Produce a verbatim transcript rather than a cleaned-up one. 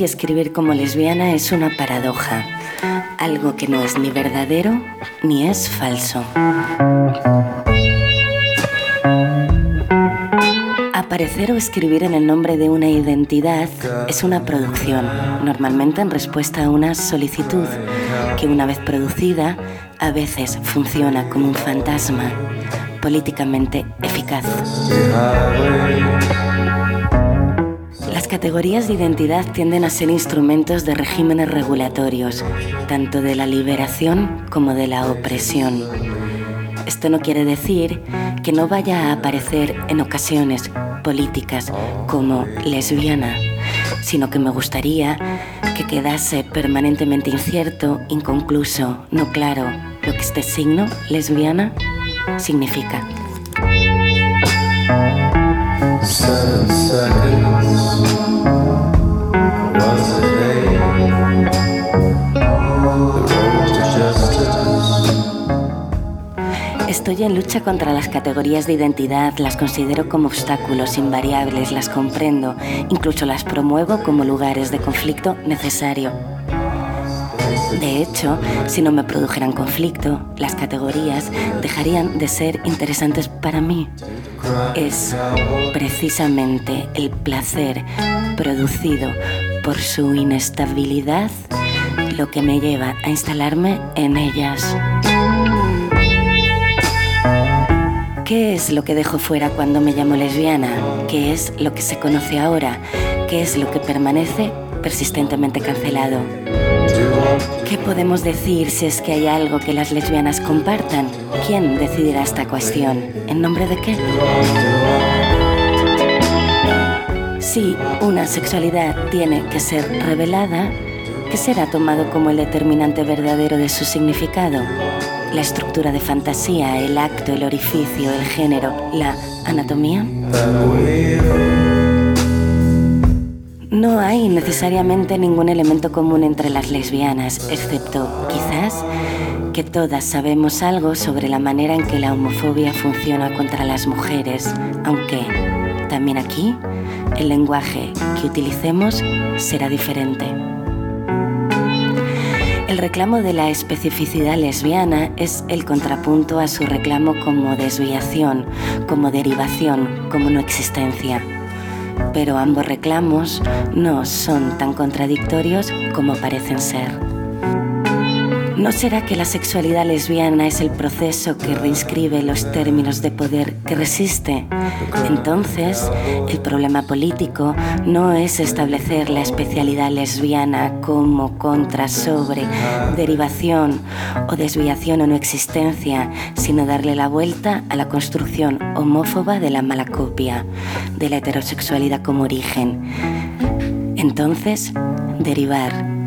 y escribir como lesbiana es una paradoja, algo que no es ni verdadero ni es falso. Aparecer o escribir en el nombre de una identidad es una producción, normalmente en respuesta a una solicitud, que una vez producida, a veces funciona como un fantasma, políticamente eficaz. Las categorías de identidad tienden a ser instrumentos de regímenes regulatorios, tanto de la liberación como de la opresión. Esto no quiere decir que no vaya a aparecer en ocasiones políticas como lesbiana, sino que me gustaría que quedase permanentemente incierto, inconcluso, no claro lo que este signo, lesbiana, significa. Seven seconds was a day. The road to justice. Estoy en lucha contra las categorías de identidad, las considero como obstáculos invariables, las comprendo, incluso las promuevo como lugares de conflicto necesario. De hecho, si no me produjeran conflicto, las categorías dejarían de ser interesantes para mí. Es precisamente el placer producido por su inestabilidad lo que me lleva a instalarme en ellas. ¿Qué es lo que dejo fuera cuando me llamo lesbiana? ¿Qué es lo que se conoce ahora? ¿Qué es lo que permanece persistentemente cancelado? ¿Qué podemos decir si es que hay algo que las lesbianas compartan? ¿Quién decidirá esta cuestión? ¿En nombre de qué? Si una sexualidad tiene que ser revelada, ¿qué será tomado como el determinante verdadero de su significado? La estructura de fantasía, el acto, el orificio, el género, la anatomía. No hay necesariamente ningún elemento común entre las lesbianas, excepto, quizás, que todas sabemos algo sobre la manera en que la homofobia funciona contra las mujeres, aunque también aquí el lenguaje que utilicemos será diferente. El reclamo de la especificidad lesbiana es el contrapunto a su reclamo como desviación, como derivación, como no existencia. Pero ambos reclamos no son tan contradictorios como parecen ser. ¿No será que la sexualidad lesbiana es el proceso que reinscribe los términos de poder que resiste? Entonces, el problema político no es establecer la especialidad lesbiana como contra, sobre, derivación o desviación o no existencia, sino darle la vuelta a la construcción homófoba de la mala copia, de la heterosexualidad como origen. Entonces, derivar lo primero de lo posterior. Thank you.